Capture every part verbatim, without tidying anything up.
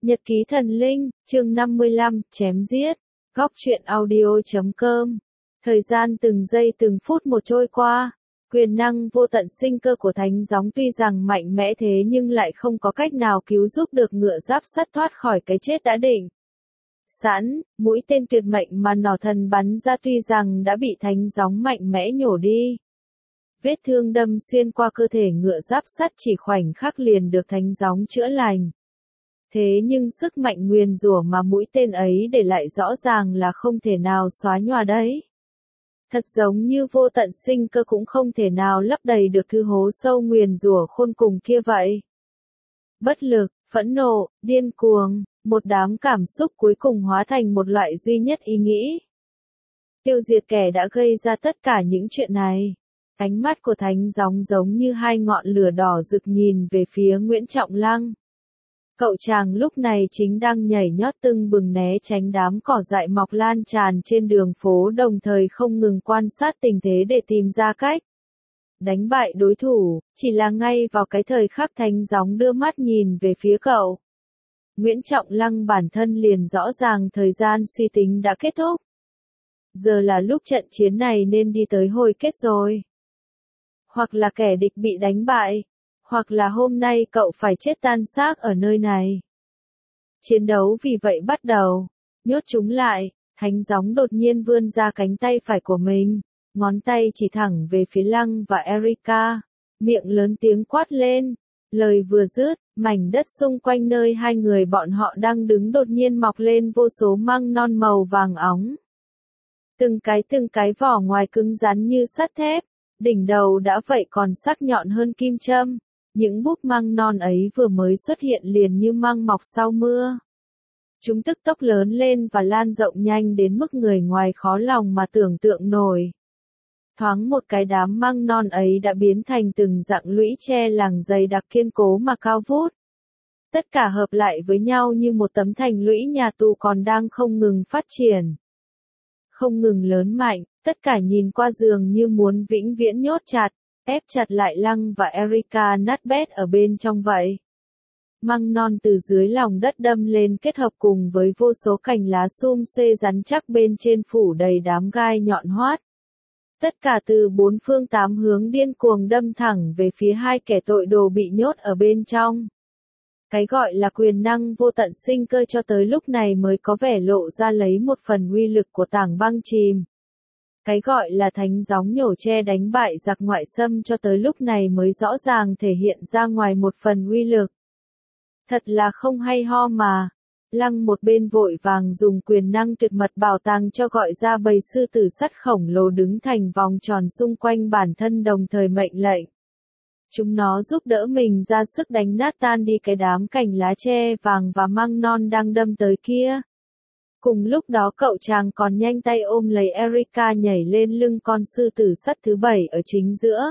Nhật ký thần linh, chương năm mươi lăm, chém giết. Góc truyện audio chấm com. Thời gian từng giây từng phút một trôi qua. Quyền năng vô tận sinh cơ của thánh gióng tuy rằng mạnh mẽ thế nhưng lại không có cách nào cứu giúp được ngựa giáp sắt thoát khỏi cái chết đã định sẵn. Mũi tên tuyệt mệnh mà nỏ thần bắn ra tuy rằng đã bị thánh gióng mạnh mẽ nhổ đi. Vết thương đâm xuyên qua cơ thể ngựa giáp sắt chỉ khoảnh khắc liền được thánh gióng chữa lành. Thế nhưng sức mạnh nguyền rủa mà mũi tên ấy để lại rõ ràng là không thể nào xóa nhòa đấy. Thật giống như vô tận sinh cơ cũng không thể nào lấp đầy được thứ hố sâu nguyền rủa khôn cùng kia vậy. Bất lực, phẫn nộ, điên cuồng, một đám cảm xúc cuối cùng hóa thành một loại duy nhất ý nghĩ. Tiêu diệt kẻ đã gây ra tất cả những chuyện này. Ánh mắt của thánh gióng giống như hai ngọn lửa đỏ rực nhìn về phía Nguyễn Trọng Lăng. Cậu chàng lúc này chính đang nhảy nhót tưng bừng né tránh đám cỏ dại mọc lan tràn trên đường phố, đồng thời không ngừng quan sát tình thế để tìm ra cách đánh bại đối thủ. Chỉ là ngay vào cái thời khắc thánh gióng đưa mắt nhìn về phía cậu, Nguyễn Trọng Lăng bản thân liền rõ ràng thời gian suy tính đã kết thúc. Giờ là lúc trận chiến này nên đi tới hồi kết rồi. Hoặc là kẻ địch bị đánh bại, hoặc là hôm nay cậu phải chết tan xác ở nơi này. Chiến đấu vì vậy bắt đầu. Nhốt chúng lại, thánh gióng đột nhiên vươn ra cánh tay phải của mình, ngón tay chỉ thẳng về phía Lăng và Erika, miệng lớn tiếng quát lên. Lời vừa dứt, mảnh đất xung quanh nơi hai người bọn họ đang đứng đột nhiên mọc lên vô số măng non màu vàng óng. Từng cái từng cái vỏ ngoài cứng rắn như sắt thép, đỉnh đầu đã vậy còn sắc nhọn hơn kim châm. Những búp măng non ấy vừa mới xuất hiện liền như măng mọc sau mưa. Chúng tức tốc lớn lên và lan rộng nhanh đến mức người ngoài khó lòng mà tưởng tượng nổi. Thoáng một cái đám măng non ấy đã biến thành từng dạng lũy tre làng dày đặc kiên cố mà cao vút. Tất cả hợp lại với nhau như một tấm thành lũy nhà tù còn đang không ngừng phát triển. Không ngừng lớn mạnh, tất cả nhìn qua dường như muốn vĩnh viễn nhốt chặt, ép chặt lại Lăng và Erika nát bét ở bên trong vậy. Măng non từ dưới lòng đất đâm lên kết hợp cùng với vô số cành lá sum xuê rắn chắc bên trên phủ đầy đám gai nhọn hoắt. Tất cả từ bốn phương tám hướng điên cuồng đâm thẳng về phía hai kẻ tội đồ bị nhốt ở bên trong. Cái gọi là quyền năng vô tận sinh cơ cho tới lúc này mới có vẻ lộ ra lấy một phần uy lực của tảng băng chìm. Cái gọi là thánh gióng nhổ tre đánh bại giặc ngoại xâm cho tới lúc này mới rõ ràng thể hiện ra ngoài một phần uy lực. Thật là không hay ho mà. Lăng một bên vội vàng dùng quyền năng tuyệt mật bảo tàng cho gọi ra bầy sư tử sắt khổng lồ đứng thành vòng tròn xung quanh bản thân, đồng thời mệnh lệnh chúng nó giúp đỡ mình ra sức đánh nát tan đi cái đám cành lá tre vàng và măng non đang đâm tới kia. Cùng lúc đó cậu chàng còn nhanh tay ôm lấy Erika nhảy lên lưng con sư tử sắt thứ bảy ở chính giữa.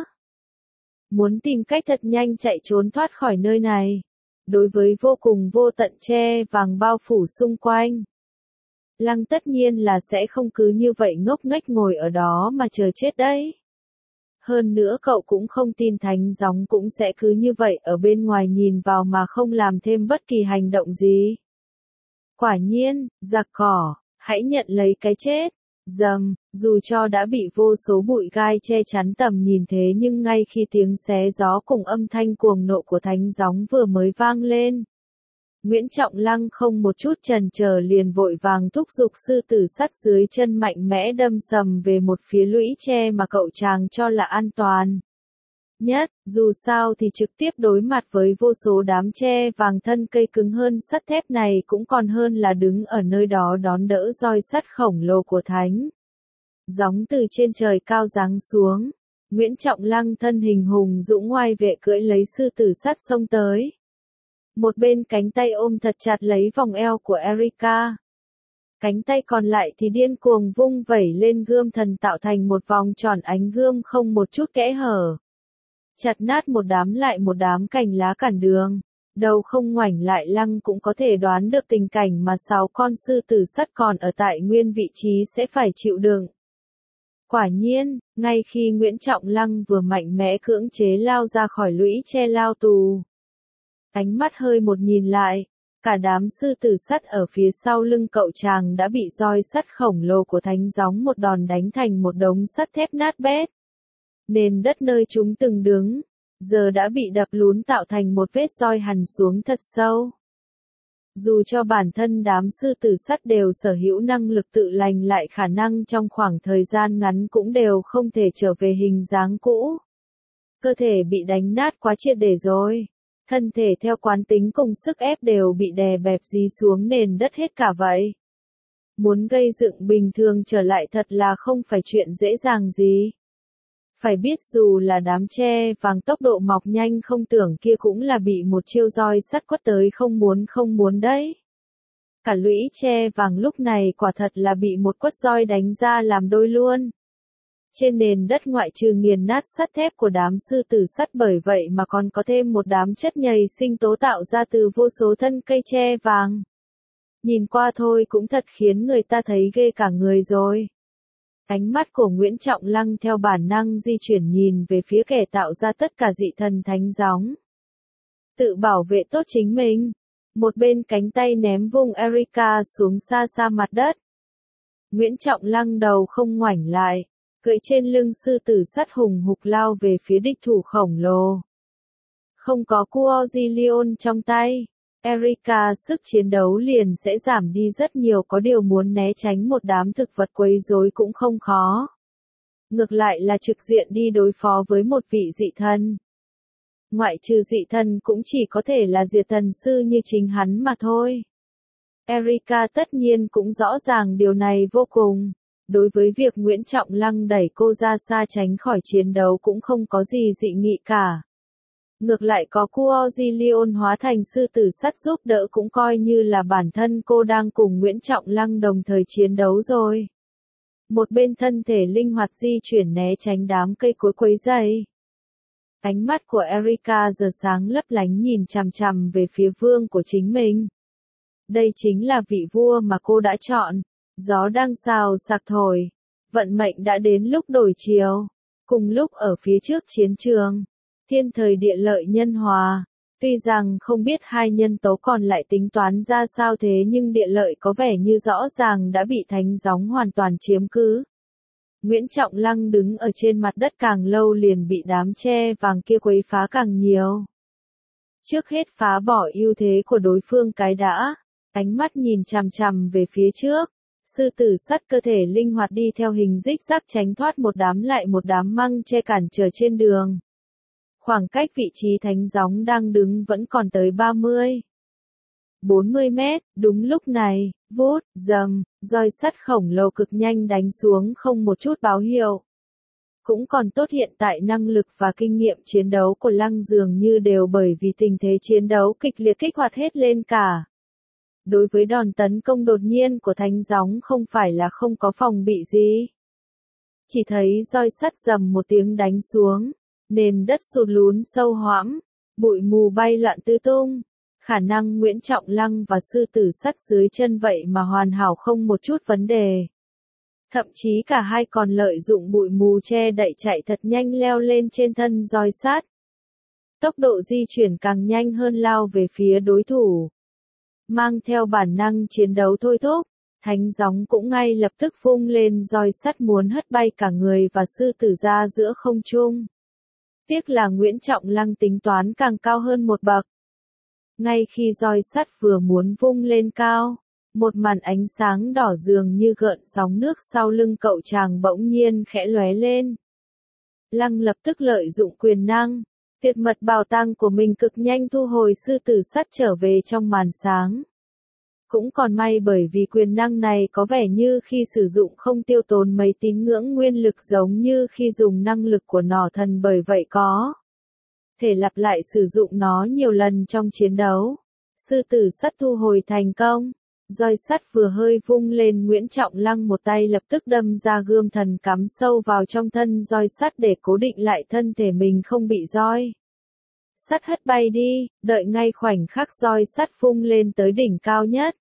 Muốn tìm cách thật nhanh chạy trốn thoát khỏi nơi này. Đối với vô cùng vô tận tre vàng bao phủ xung quanh, Lăng tất nhiên là sẽ không cứ như vậy ngốc nghếch ngồi ở đó mà chờ chết đấy. Hơn nữa cậu cũng không tin thánh gióng cũng sẽ cứ như vậy ở bên ngoài nhìn vào mà không làm thêm bất kỳ hành động gì. Quả nhiên, giặc cỏ, hãy nhận lấy cái chết. Dầm, dù cho đã bị vô số bụi gai che chắn tầm nhìn thế nhưng ngay khi tiếng xé gió cùng âm thanh cuồng nộ của thánh gióng vừa mới vang lên, Nguyễn Trọng Lăng không một chút chần chờ liền vội vàng thúc giục sư tử sắt dưới chân mạnh mẽ đâm sầm về một phía lũy tre mà cậu chàng cho là an toàn nhất. Dù sao thì trực tiếp đối mặt với vô số đám tre vàng thân cây cứng hơn sắt thép này cũng còn hơn là đứng ở nơi đó đón đỡ roi sắt khổng lồ của thánh gióng từ trên trời cao giáng xuống. Nguyễn Trọng Lăng thân hình hùng dũng oai vệ cưỡi lấy sư tử sắt xông tới. Một bên cánh tay ôm thật chặt lấy vòng eo của Erika. Cánh tay còn lại thì điên cuồng vung vẩy lên gươm thần tạo thành một vòng tròn ánh gươm không một chút kẽ hở. Chặt nát một đám lại một đám cành lá cản đường. Đầu không ngoảnh lại Lăng cũng có thể đoán được tình cảnh mà sáu con sư tử sắt còn ở tại nguyên vị trí sẽ phải chịu đựng. Quả nhiên, ngay khi Nguyễn Trọng Lăng vừa mạnh mẽ cưỡng chế lao ra khỏi lũy tre lao tù, ánh mắt hơi một nhìn lại, Cả đám sư tử sắt ở phía sau lưng cậu chàng đã bị roi sắt khổng lồ của thánh gióng một đòn đánh thành một đống sắt thép nát bét. Nền đất nơi chúng từng đứng, giờ đã bị đập lún tạo thành một vết roi hằn xuống thật sâu. Dù cho bản thân đám sư tử sắt đều sở hữu năng lực tự lành lại khả năng trong khoảng thời gian ngắn cũng đều không thể trở về hình dáng cũ. Cơ thể bị đánh nát quá triệt để rồi. Thân thể theo quán tính cùng sức ép đều bị đè bẹp dí xuống nền đất hết cả vậy. Muốn gây dựng bình thường trở lại thật là không phải chuyện dễ dàng gì. Phải biết dù là đám tre vàng tốc độ mọc nhanh không tưởng kia cũng là bị một chiêu roi sắt quất tới không muốn không muốn đấy. Cả lũy tre vàng lúc này quả thật là bị một quất roi đánh ra làm đôi luôn. Trên nền đất ngoại trừ nghiền nát sắt thép của đám sư tử sắt bởi vậy mà còn có thêm một đám chất nhầy sinh tố tạo ra từ vô số thân cây tre vàng. Nhìn qua thôi cũng thật khiến người ta thấy ghê cả người rồi. Ánh mắt của Nguyễn Trọng Lăng theo bản năng di chuyển nhìn về phía kẻ tạo ra tất cả dị thần thánh gióng. Tự bảo vệ tốt chính mình. Một bên cánh tay ném vung Erika xuống xa xa mặt đất. Nguyễn Trọng Lăng đầu không ngoảnh lại, cưỡi trên lưng sư tử sắt hùng hục lao về phía địch thủ khổng lồ. Không có Quozilion trong tay, Erika sức chiến đấu liền sẽ giảm đi rất nhiều, có điều muốn né tránh một đám thực vật quấy rối cũng không khó. Ngược lại là trực diện đi đối phó với một vị dị thần. Ngoại trừ dị thần cũng chỉ có thể là diệt thần sư như chính hắn mà thôi. Erika tất nhiên cũng rõ ràng điều này vô cùng. Đối với việc Nguyễn Trọng Lăng đẩy cô ra xa tránh khỏi chiến đấu cũng không có gì dị nghị cả. Ngược lại có Quozilion hóa thành sư tử sắt giúp đỡ cũng coi như là bản thân cô đang cùng Nguyễn Trọng Lăng đồng thời chiến đấu rồi. Một bên thân thể linh hoạt di chuyển né tránh đám cây cối quấy rầy. Ánh mắt của Erika giờ sáng lấp lánh nhìn chằm chằm về phía vương của chính mình. Đây chính là vị vua mà cô đã chọn. Gió đang xào xạc thổi. Vận mệnh đã đến lúc đổi chiều. Cùng lúc ở phía trước chiến trường. Thiên thời địa lợi nhân hòa. Tuy rằng không biết hai nhân tố còn lại tính toán ra sao thế nhưng địa lợi có vẻ như rõ ràng đã bị thánh gióng hoàn toàn chiếm cứ. Nguyễn Trọng Lăng đứng ở trên mặt đất càng lâu liền bị đám tre vàng kia quấy phá càng nhiều. Trước hết phá bỏ ưu thế của đối phương cái đã. Ánh mắt nhìn chằm chằm về phía trước. Sư tử sắt cơ thể linh hoạt đi theo hình rích rác tránh thoát một đám lại một đám măng che cản trở trên đường. Khoảng cách vị trí thánh gióng đang đứng vẫn còn tới ba mươi, bốn mươi mét, đúng lúc này, vút, dầm, roi sắt khổng lồ cực nhanh đánh xuống không một chút báo hiệu. Cũng còn tốt hiện tại năng lực và kinh nghiệm chiến đấu của Lăng dường như đều bởi vì tình thế chiến đấu kịch liệt kích hoạt hết lên cả. Đối với đòn tấn công đột nhiên của thánh gióng không phải là không có phòng bị gì. Chỉ thấy roi sắt rầm một tiếng đánh xuống, nền đất sụt lún sâu hoãm, bụi mù bay loạn tứ tung. Khả năng Nguyễn Trọng Lăng và sư tử sắt dưới chân vậy mà hoàn hảo không một chút vấn đề. Thậm chí cả hai còn lợi dụng bụi mù che đậy chạy thật nhanh leo lên trên thân roi sắt. Tốc độ di chuyển càng nhanh hơn lao về phía đối thủ. Mang theo bản năng chiến đấu thôi thúc, thánh gióng cũng ngay lập tức vung lên roi sắt muốn hất bay cả người và sư tử ra giữa không trung. Tiếc là Nguyễn Trọng Lăng tính toán càng cao hơn một bậc. Ngay khi roi sắt vừa muốn vung lên cao, một màn ánh sáng đỏ dường như gợn sóng nước sau lưng cậu chàng bỗng nhiên khẽ lóe lên. Lăng lập tức lợi dụng quyền năng, tuyệt mật bảo tàng của mình cực nhanh thu hồi sư tử sắt trở về trong màn sáng. Cũng còn may bởi vì quyền năng này có vẻ như khi sử dụng không tiêu tốn mấy tín ngưỡng nguyên lực giống như khi dùng năng lực của nỏ thần, bởi vậy có thể lặp lại sử dụng nó nhiều lần trong chiến đấu. Sư tử sắt thu hồi thành công. Roi sắt vừa hơi vung lên, Nguyễn Trọng Lăng một tay lập tức đâm ra gươm thần cắm sâu vào trong thân roi sắt để cố định lại thân thể mình không bị roi sắt hất bay đi, đợi ngay khoảnh khắc roi sắt vung lên tới đỉnh cao nhất.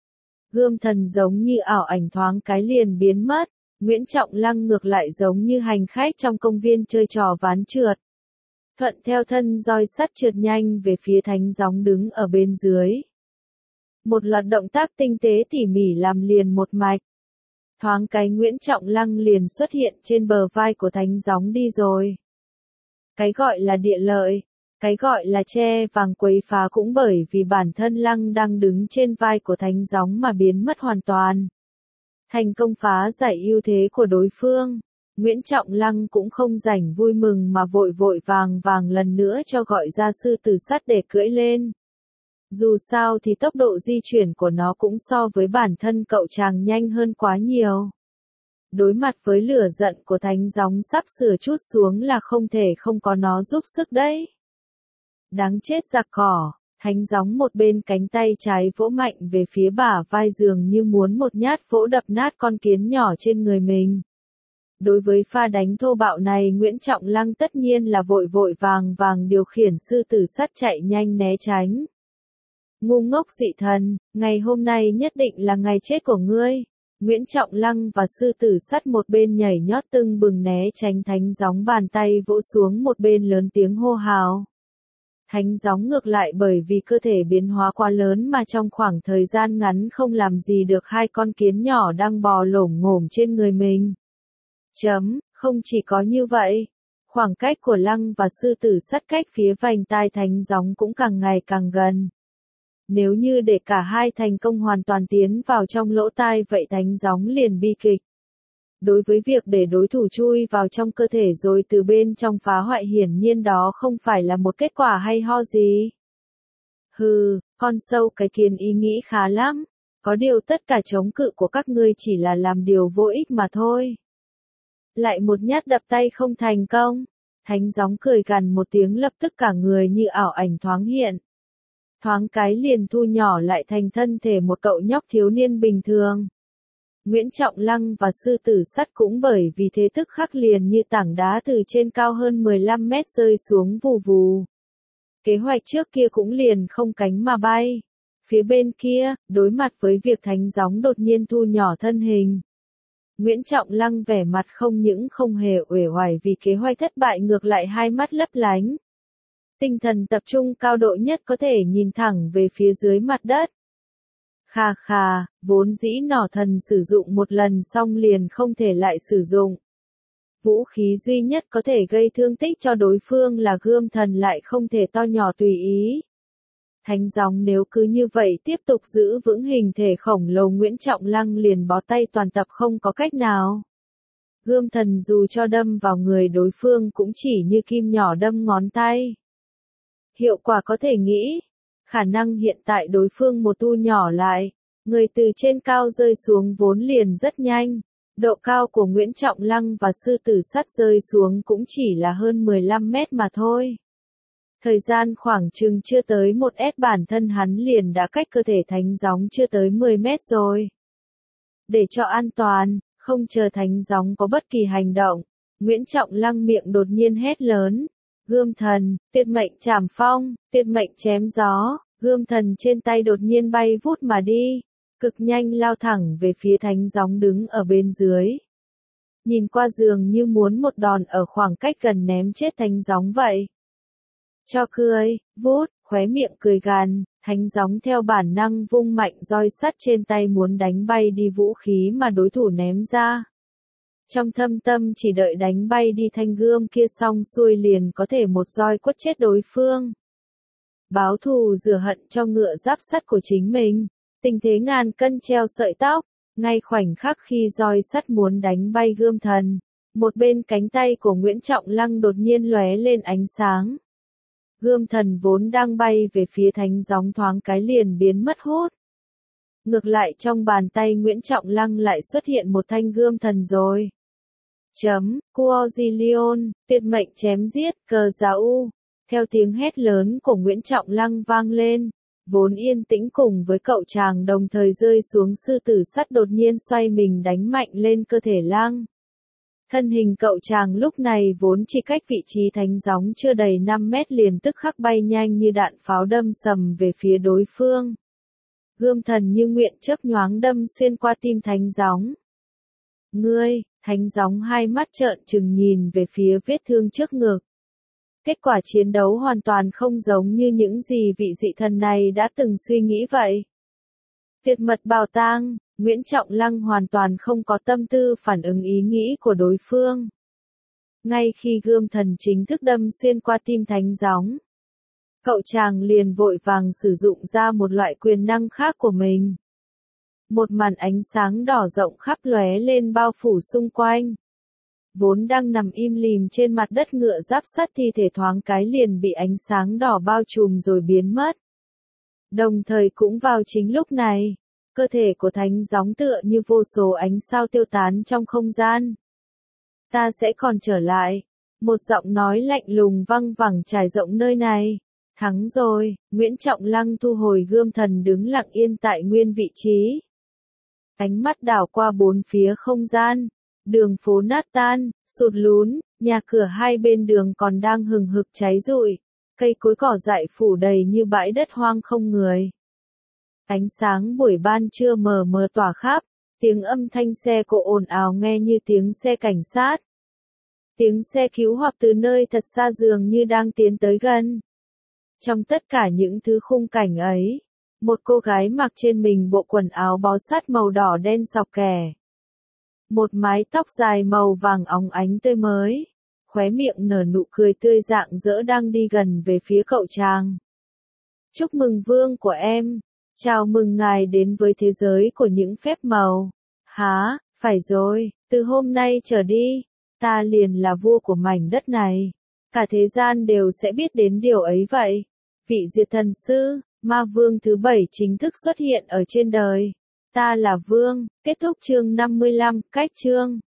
Gươm thần giống như ảo ảnh thoáng cái liền biến mất, Nguyễn Trọng Lăng ngược lại giống như hành khách trong công viên chơi trò ván trượt. Thuận theo thân roi sắt trượt nhanh về phía thánh gióng đứng ở bên dưới. Một loạt động tác tinh tế tỉ mỉ làm liền một mạch. Thoáng cái Nguyễn Trọng Lăng liền xuất hiện trên bờ vai của thánh gióng đi rồi. Cái gọi là địa lợi, cái gọi là che vàng quấy phá cũng bởi vì bản thân Lăng đang đứng trên vai của thánh gióng mà biến mất hoàn toàn. Thành công phá giải ưu thế của đối phương, Nguyễn Trọng Lăng cũng không rảnh vui mừng mà vội vội vàng vàng lần nữa cho gọi ra sư tử sắt để cưỡi lên. Dù sao thì tốc độ di chuyển của nó cũng so với bản thân cậu chàng nhanh hơn quá nhiều. Đối mặt với lửa giận của thánh gióng sắp sửa trút xuống là không thể không có nó giúp sức đấy. Đáng chết giặc cỏ, thánh gióng một bên cánh tay trái vỗ mạnh về phía bả vai dường như muốn một nhát vỗ đập nát con kiến nhỏ trên người mình. Đối với pha đánh thô bạo này Nguyễn Trọng Lăng tất nhiên là vội vội vàng vàng điều khiển sư tử sắt chạy nhanh né tránh. Ngu ngốc dị thần, ngày hôm nay nhất định là ngày chết của ngươi. Nguyễn Trọng Lăng và sư tử sắt một bên nhảy nhót tưng bừng né tránh thánh gióng bàn tay vỗ xuống một bên lớn tiếng hô hào. Thánh gióng ngược lại bởi vì cơ thể biến hóa quá lớn mà trong khoảng thời gian ngắn không làm gì được hai con kiến nhỏ đang bò lổm ngổm trên người mình. Chấm, không chỉ có như vậy, khoảng cách của Lăng và sư tử sắt cách phía vành tai thánh gióng cũng càng ngày càng gần. Nếu như để cả hai thành công hoàn toàn tiến vào trong lỗ tai vậy thánh gióng liền bi kịch. Đối với việc để đối thủ chui vào trong cơ thể rồi từ bên trong phá hoại hiển nhiên đó không phải là một kết quả hay ho gì. Hừ, con sâu cái kiến ý nghĩ khá lắm, có điều tất cả chống cự của các ngươi chỉ là làm điều vô ích mà thôi. Lại một nhát đập tay không thành công, thánh gióng cười gằn một tiếng lập tức cả người như ảo ảnh thoáng hiện. Thoáng cái liền thu nhỏ lại thành thân thể một cậu nhóc thiếu niên bình thường. Nguyễn Trọng Lăng và sư tử sắt cũng bởi vì thế tức khắc liền như tảng đá từ trên cao hơn mười lăm mét rơi xuống vù vù. Kế hoạch trước kia cũng liền không cánh mà bay. Phía bên kia, đối mặt với việc thánh gióng đột nhiên thu nhỏ thân hình. Nguyễn Trọng Lăng vẻ mặt không những không hề uể oải vì kế hoạch thất bại ngược lại hai mắt lấp lánh. Tinh thần tập trung cao độ nhất có thể nhìn thẳng về phía dưới mặt đất. Khà khà, vốn dĩ nỏ thần sử dụng một lần xong liền không thể lại sử dụng. Vũ khí duy nhất có thể gây thương tích cho đối phương là gươm thần lại không thể to nhỏ tùy ý. Thánh gióng nếu cứ như vậy tiếp tục giữ vững hình thể khổng lồ Nguyễn Trọng Lăng liền bó tay toàn tập không có cách nào. Gươm thần dù cho đâm vào người đối phương cũng chỉ như kim nhỏ đâm ngón tay. Hiệu quả có thể nghĩ, khả năng hiện tại đối phương một tu nhỏ lại, người từ trên cao rơi xuống vốn liền rất nhanh, độ cao của Nguyễn Trọng Lăng và sư tử sắt rơi xuống cũng chỉ là hơn mười lăm mét mà thôi. Thời gian khoảng chừng chưa tới một ét bản thân hắn liền đã cách cơ thể thánh gióng chưa tới mười mét rồi. Để cho an toàn, không chờ thánh gióng có bất kỳ hành động, Nguyễn Trọng Lăng miệng đột nhiên hét lớn. Gươm thần, tuyệt mệnh trảm phong, tuyệt mệnh chém gió, gươm thần trên tay đột nhiên bay vút mà đi, cực nhanh lao thẳng về phía thánh gióng đứng ở bên dưới. Nhìn qua dường như muốn một đòn ở khoảng cách gần ném chết thánh gióng vậy. Cho cười, vút, khóe miệng cười gằn, thánh gióng theo bản năng vung mạnh roi sắt trên tay muốn đánh bay đi vũ khí mà đối thủ ném ra. Trong thâm tâm chỉ đợi đánh bay đi thanh gươm kia xong xuôi liền có thể một roi quất chết đối phương. Báo thù rửa hận cho ngựa giáp sắt của chính mình, tình thế ngàn cân treo sợi tóc, ngay khoảnh khắc khi roi sắt muốn đánh bay gươm thần, một bên cánh tay của Nguyễn Trọng Lăng đột nhiên lóe lên ánh sáng. Gươm thần vốn đang bay về phía thánh gióng thoáng cái liền biến mất hút. Ngược lại trong bàn tay Nguyễn Trọng Lăng lại xuất hiện một thanh gươm thần rồi. Chấm, Cuozilion, tuyệt mệnh chém giết, cờ giáo u. Theo tiếng hét lớn của Nguyễn Trọng Lăng vang lên, vốn yên tĩnh cùng với cậu chàng đồng thời rơi xuống sư tử sắt đột nhiên xoay mình đánh mạnh lên cơ thể Lăng. Thân hình cậu chàng lúc này vốn chỉ cách vị trí thánh gióng chưa đầy năm mét liền tức khắc bay nhanh như đạn pháo đâm sầm về phía đối phương. Gươm thần như nguyện chớp nhoáng đâm xuyên qua tim thánh gióng. Ngươi, thánh gióng hai mắt trợn trừng nhìn về phía vết thương trước ngực. Kết quả chiến đấu hoàn toàn không giống như những gì vị dị thần này đã từng suy nghĩ vậy. Tuyệt mật bảo tàng, Nguyễn Trọng Lăng hoàn toàn không có tâm tư phản ứng ý nghĩ của đối phương. Ngay khi gươm thần chính thức đâm xuyên qua tim thánh gióng, cậu chàng liền vội vàng sử dụng ra một loại quyền năng khác của mình. Một màn ánh sáng đỏ rộng khắp lóe lên bao phủ xung quanh. Vốn đang nằm im lìm trên mặt đất ngựa giáp sắt thi thể thoáng cái liền bị ánh sáng đỏ bao trùm rồi biến mất. Đồng thời cũng vào chính lúc này, cơ thể của thánh gióng tựa như vô số ánh sao tiêu tán trong không gian. Ta sẽ còn trở lại. Một giọng nói lạnh lùng văng vẳng trải rộng nơi này. Thắng rồi, Nguyễn Trọng Lăng thu hồi gươm thần đứng lặng yên tại nguyên vị trí. Ánh mắt đảo qua bốn phía không gian. Đường phố nát tan, sụt lún, nhà cửa hai bên đường còn đang hừng hực cháy rụi. Cây cối cỏ dại phủ đầy như bãi đất hoang không người. Ánh sáng buổi ban trưa mờ mờ tỏa khắp, tiếng âm thanh xe cộ ồn ào nghe như tiếng xe cảnh sát. Tiếng xe cứu hỏa từ nơi thật xa dường như đang tiến tới gần. Trong tất cả những thứ khung cảnh ấy, một cô gái mặc trên mình bộ quần áo bó sát màu đỏ đen sọc kẻ. Một mái tóc dài màu vàng óng ánh tươi mới, khóe miệng nở nụ cười tươi rạng rỡ đang đi gần về phía cậu chàng. Chúc mừng vương của em, chào mừng ngài đến với thế giới của những phép màu. Hả, phải rồi, từ hôm nay trở đi, ta liền là vua của mảnh đất này. Cả thế gian đều sẽ biết đến điều ấy vậy. Vị diệt thần sư, ma vương thứ bảy chính thức xuất hiện ở trên đời. Ta là vương, kết thúc chương năm mươi lăm, cách chương.